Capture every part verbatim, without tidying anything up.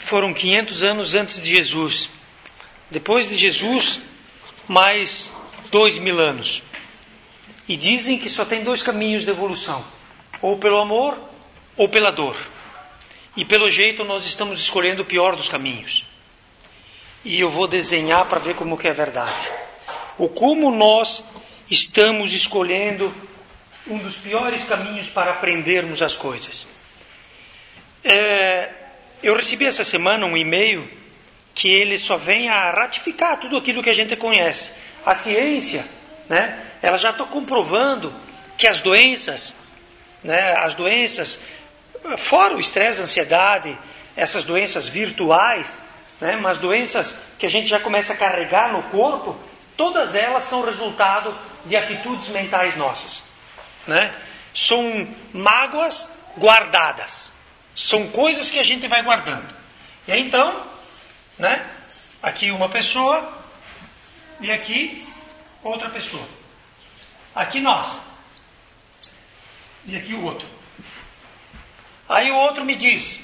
foram quinhentos anos antes de Jesus. Depois de Jesus, mais dois mil anos. E dizem que só tem dois caminhos de evolução. Ou pelo amor, ou pela dor. E pelo jeito nós estamos escolhendo o pior dos caminhos. E eu vou desenhar para ver como que é verdade. Ou como nós estamos escolhendo um dos piores caminhos para aprendermos as coisas. É, eu recebi essa semana um e-mail que ele só vem a ratificar tudo aquilo que a gente conhece. A ciência, né, ela já está comprovando que as doenças, né, as doenças, fora o estresse, a ansiedade, essas doenças virtuais, né, mas doenças que a gente já começa a carregar no corpo, todas elas são resultado de atitudes mentais nossas. Né? São mágoas guardadas. São coisas que a gente vai guardando. E aí então, né, aqui uma pessoa e aqui outra pessoa. Aqui nós. E aqui o outro. Aí o outro me diz,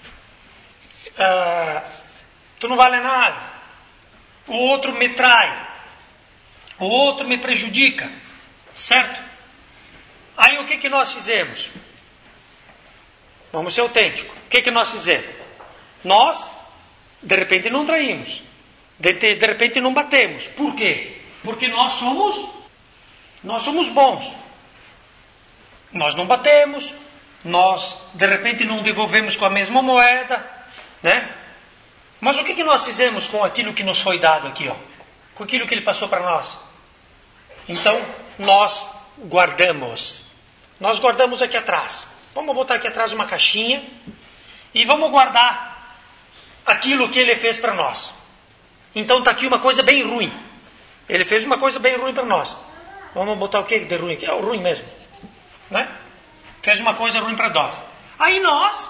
ah, tu não vale nada. O outro me trai. O outro me prejudica. Certo? Aí o que, que nós fizemos? Vamos ser autênticos. O que, que nós fizemos? Nós, de repente, não traímos. De, de, de repente não batemos. Por quê? Porque nós somos, nós somos bons. Nós não batemos. Nós, de repente, não devolvemos com a mesma moeda. Né? Mas o que, que nós fizemos com aquilo que nos foi dado aqui? Ó? Com aquilo que ele passou para nós? Então, nós guardamos. Nós guardamos aqui atrás. Vamos botar aqui atrás uma caixinha e vamos guardar aquilo que ele fez para nós. Então está aqui uma coisa bem ruim. Ele fez uma coisa bem ruim para nós. Vamos botar o que de ruim aqui? É o ruim mesmo. Né? Fez uma coisa ruim para nós. Aí nós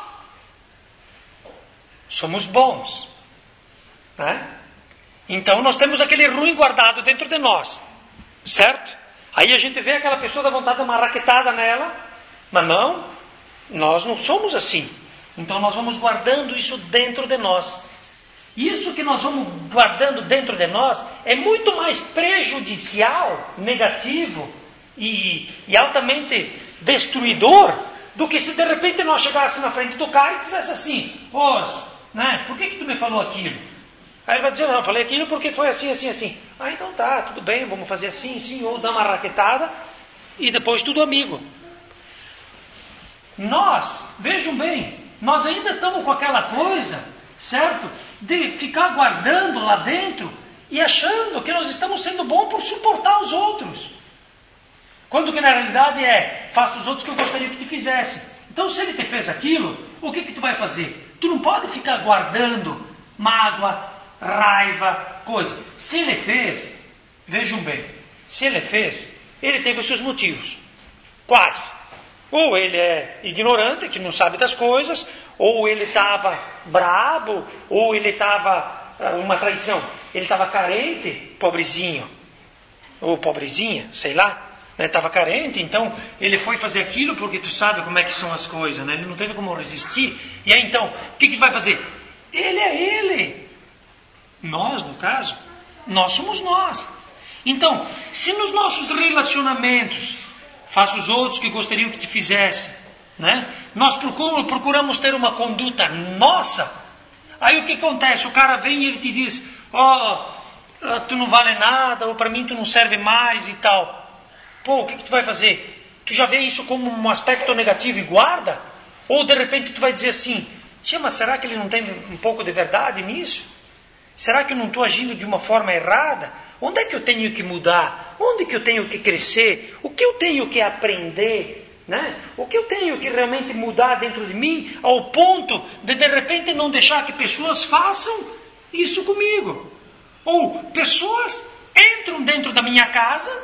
somos bons. Né? Então nós temos aquele ruim guardado dentro de nós. Certo? Aí a gente vê aquela pessoa, dá vontade de dar uma raquetada nela, mas não, nós não somos assim. Então nós vamos guardando isso dentro de nós. Isso que nós vamos guardando dentro de nós é muito mais prejudicial, negativo e, e altamente destruidor do que se de repente nós chegássemos na frente do cara e dissesse assim, ô, né, por que que tu me falou aquilo? Aí ele vai dizer, não, eu falei aquilo porque foi assim, assim, assim. Ah, então tá, tudo bem, vamos fazer assim, sim, ou dar uma raquetada e depois tudo amigo. Nós, vejam bem, nós ainda estamos com aquela coisa, certo? De ficar guardando lá dentro e achando que nós estamos sendo bons por suportar os outros. Quando que na realidade é, faça os outros que eu gostaria que te fizessem. Então se ele te fez aquilo, o que que tu vai fazer? Tu não pode ficar guardando mágoa, raiva, coisa. Se ele fez, vejam bem, se ele fez, ele teve os seus motivos. Quais? Ou ele é ignorante, que não sabe das coisas, ou ele estava brabo, ou ele estava, uma traição, ele estava carente, pobrezinho, ou pobrezinha, sei lá, estava né, carente, então ele foi fazer aquilo porque tu sabe como é que são as coisas, né? Ele não teve como resistir, e aí então, o que que vai fazer? Ele é ele. Nós, no caso, nós somos nós. Então, se nos nossos relacionamentos, faça os outros que gostariam que te fizessem, né? Nós procuramos, procuramos ter uma conduta nossa, aí o que acontece? O cara vem e ele te diz, ó, oh, tu não vale nada, ou para mim tu não serve mais e tal. Pô, o que, que tu vai fazer? Tu já vê isso como um aspecto negativo e guarda? Ou de repente tu vai dizer assim, tia, mas será que ele não tem um pouco de verdade nisso? Será que eu não estou agindo de uma forma errada? Onde é que eu tenho que mudar? Onde que eu tenho que crescer? O que eu tenho que aprender? Né? O que eu tenho que realmente mudar dentro de mim ao ponto de de repente não deixar que pessoas façam isso comigo? Ou pessoas entram dentro da minha casa,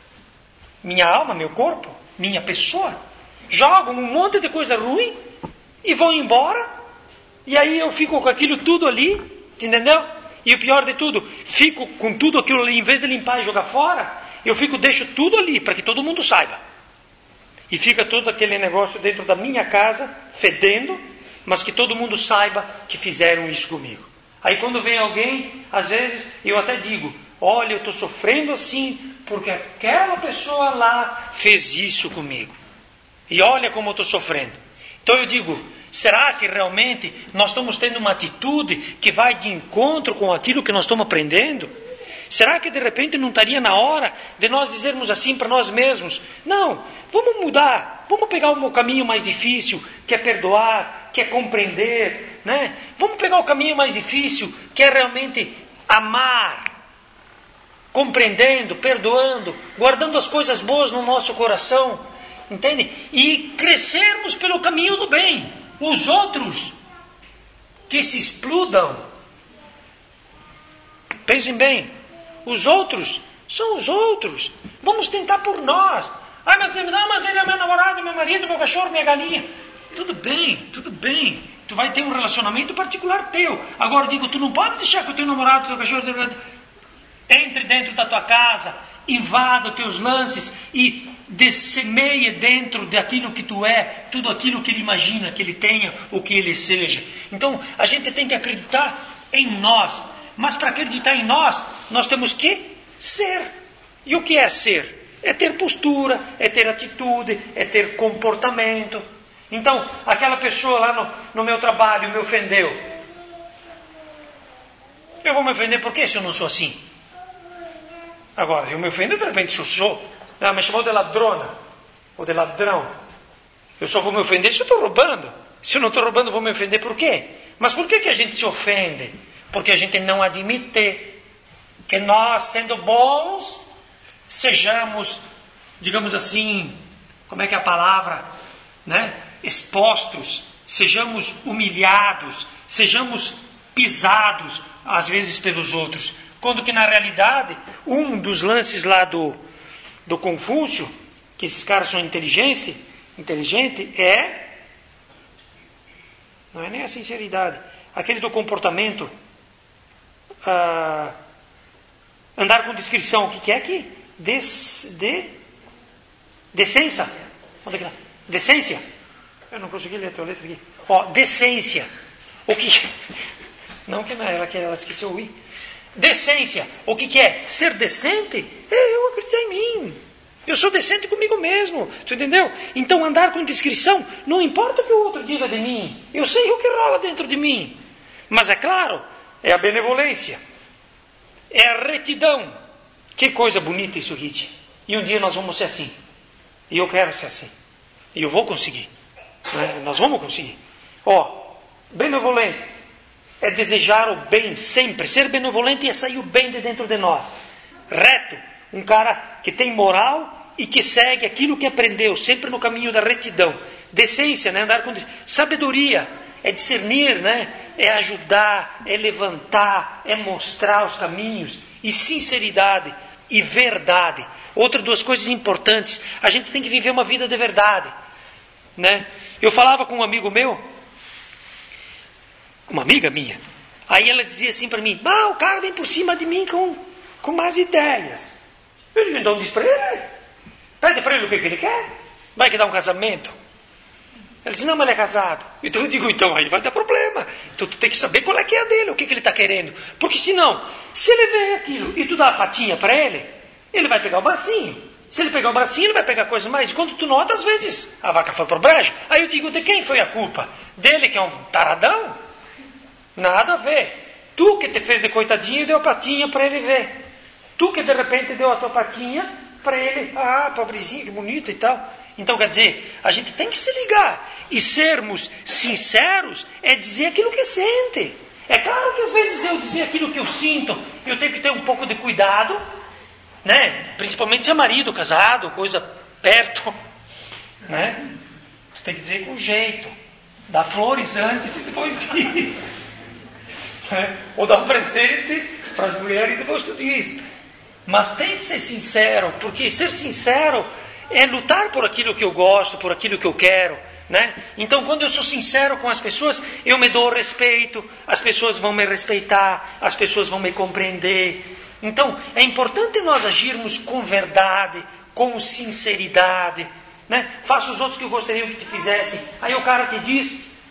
minha alma, meu corpo, minha pessoa, jogam um monte de coisa ruim e vão embora, e aí eu fico com aquilo tudo ali, entendeu? E o pior de tudo, fico com tudo aquilo ali, em vez de limpar e jogar fora, eu fico, deixo tudo ali, para que todo mundo saiba. E fica todo aquele negócio dentro da minha casa, fedendo, mas que todo mundo saiba que fizeram isso comigo. Aí quando vem alguém, às vezes eu até digo, olha, eu estou sofrendo assim porque aquela pessoa lá fez isso comigo. E olha como eu estou sofrendo. Então eu digo, será que realmente nós estamos tendo uma atitude que vai de encontro com aquilo que nós estamos aprendendo? Será que de repente não estaria na hora de nós dizermos assim para nós mesmos, não, vamos mudar, vamos pegar o caminho mais difícil, que é perdoar, que é compreender, né? Vamos pegar o caminho mais difícil, que é realmente amar, compreendendo, perdoando, guardando as coisas boas no nosso coração, entende? E crescermos pelo caminho do bem. Os outros que se explodam, pensem bem, os outros são os outros. Vamos tentar por nós. Ah, mas, não, mas ele é meu namorado, meu marido, meu cachorro, minha galinha. Tudo bem, tudo bem. Tu vai ter um relacionamento particular teu. Agora digo, tu não pode deixar que o teu namorado, teu cachorro, teu... entre dentro da tua casa, invada os teus lances e dessemeie dentro daquilo que tu é, tudo aquilo que ele imagina que ele tenha ou que ele seja. Então, a gente tem que acreditar em nós. Mas para acreditar em nós, nós temos que ser. E o que é ser? É ter postura, é ter atitude, é ter comportamento. Então, aquela pessoa lá no, no meu trabalho me ofendeu. Eu vou me ofender por quê se eu não sou assim? Agora, eu me ofendo de repente se eu sou. Ah, me chamou de ladrona, ou de ladrão. Eu só vou me ofender se eu estou roubando. Se eu não estou roubando, eu vou me ofender por quê? Mas por que, que a gente se ofende? Porque a gente não admite que nós, sendo bons, sejamos, digamos assim, como é que é a palavra, né? Expostos, sejamos humilhados, sejamos pisados, às vezes pelos outros. Quando que na realidade, um dos lances lá do, do Confúcio, que esses caras são inteligentes, inteligente, é, não é nem a sinceridade, aquele do comportamento, ah, andar com discrição, o que, que é aqui? Des, de, decência. Onde é que tá? Decência. Eu não consegui ler a tua letra aqui. Ó, decência. O que? Não que não, ela, ela esqueceu o i. Decência. O que, que é? Ser decente? É eu acreditar em mim. Eu sou decente comigo mesmo. Tu entendeu? Então andar com discrição, não importa o que o outro diga de mim. Eu sei o que rola dentro de mim. Mas é claro, é a benevolência. É a retidão. Que coisa bonita isso, Rit. E um dia nós vamos ser assim. E eu quero ser assim. E eu vou conseguir. Né? Nós vamos conseguir. Ó, benevolente é desejar o bem sempre. Ser benevolente é sair o bem de dentro de nós. Reto, um cara que tem moral e que segue aquilo que aprendeu, sempre no caminho da retidão. Decência, né? Andar com sabedoria, é discernir, né? É ajudar, é levantar, é mostrar os caminhos. E sinceridade e verdade. Outras duas coisas importantes. A gente tem que viver uma vida de verdade, né? Eu falava com um amigo meu, uma amiga minha, aí ela dizia assim para mim, ah, o cara vem por cima de mim com, com mais ideias. Eu digo, então diz para ele, pede para ele o que, que ele quer, vai que dá um casamento. Ela disse, não, mas ele é casado. Então eu digo, então aí vai dar problema. Então tu tem que saber qual é que é a dele, o que, que ele está querendo. Porque senão, se ele vê aquilo e tu dá a patinha para ele, ele vai pegar o bracinho. Se ele pegar o bracinho, ele vai pegar coisa mais. E quando tu nota, às vezes, a vaca foi pro brejo. Aí eu digo, de quem foi a culpa? Dele, que é um taradão? Nada a ver. Tu que te fez de coitadinho e deu a patinha para ele ver. Tu que de repente deu a tua patinha para ele. Ah, pobrezinho, que bonito e tal. Então, quer dizer, a gente tem que se ligar. E sermos sinceros é dizer aquilo que sente. É claro que às vezes eu dizer aquilo que eu sinto, eu tenho que ter um pouco de cuidado, né? Principalmente se é marido, casado, coisa perto, né? Você tem que dizer com jeito. Dá flores antes e depois diz. Né? Ou dá um presente para as mulheres e depois tu diz. Mas tem que ser sincero, porque ser sincero é lutar por aquilo que eu gosto, por aquilo que eu quero, né? Então, quando eu sou sincero com as pessoas, eu me dou respeito, as pessoas vão me respeitar, as pessoas vão me compreender. Então, é importante nós agirmos com verdade, com sinceridade, né? Faça os outros que eu gostaria que te fizessem. Aí o cara te diz,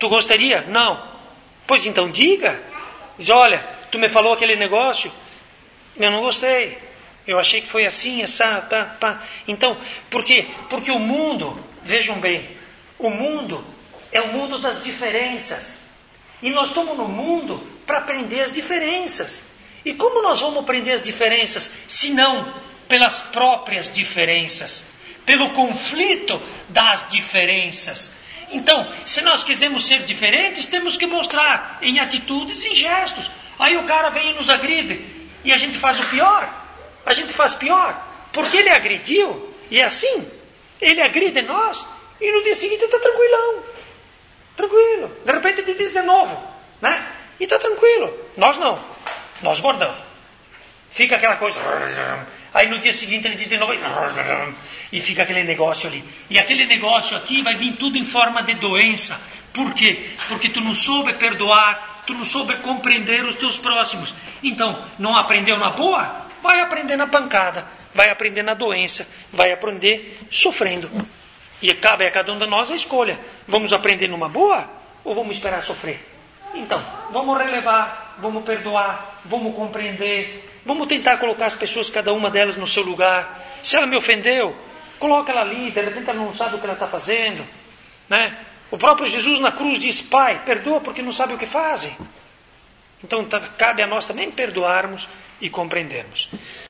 Tu gostaria? Não. Pois então diga. Diz, olha, tu me falou aquele negócio, eu não gostei. Eu achei que foi assim, essa, tá, pá. Então, por quê? Porque o mundo, vejam bem, o mundo é o mundo das diferenças. E nós estamos no mundo para aprender as diferenças. E como nós vamos aprender as diferenças, se não pelas próprias diferenças, pelo conflito das diferenças? Então, se nós quisermos ser diferentes, temos que mostrar em atitudes e em gestos. Aí o cara vem e nos agride, e a gente faz o pior. A gente faz pior, porque ele agrediu, e é assim, ele agride nós, e no dia seguinte está tranquilão, tranquilo, de repente ele diz de novo, né? E está tranquilo. Nós não, nós guardamos, fica aquela coisa, aí no dia seguinte ele diz de novo, e fica aquele negócio ali, e aquele negócio aqui vai vir tudo em forma de doença. Por quê? Porque tu não soube perdoar, tu não soube compreender os teus próximos. Então, não aprendeu na boa? Vai aprender na pancada, vai aprender na doença, vai aprender sofrendo. E cabe a cada um de nós a escolha. Vamos aprender numa boa ou vamos esperar sofrer? Então, vamos relevar, vamos perdoar, vamos compreender, vamos tentar colocar as pessoas, cada uma delas no seu lugar. Se ela me ofendeu, coloca ela ali, de repente ela não sabe o que ela está fazendo, né? O próprio Jesus na cruz diz, Pai, perdoa porque não sabe o que fazem. Então cabe a nós também perdoarmos e compreendermos.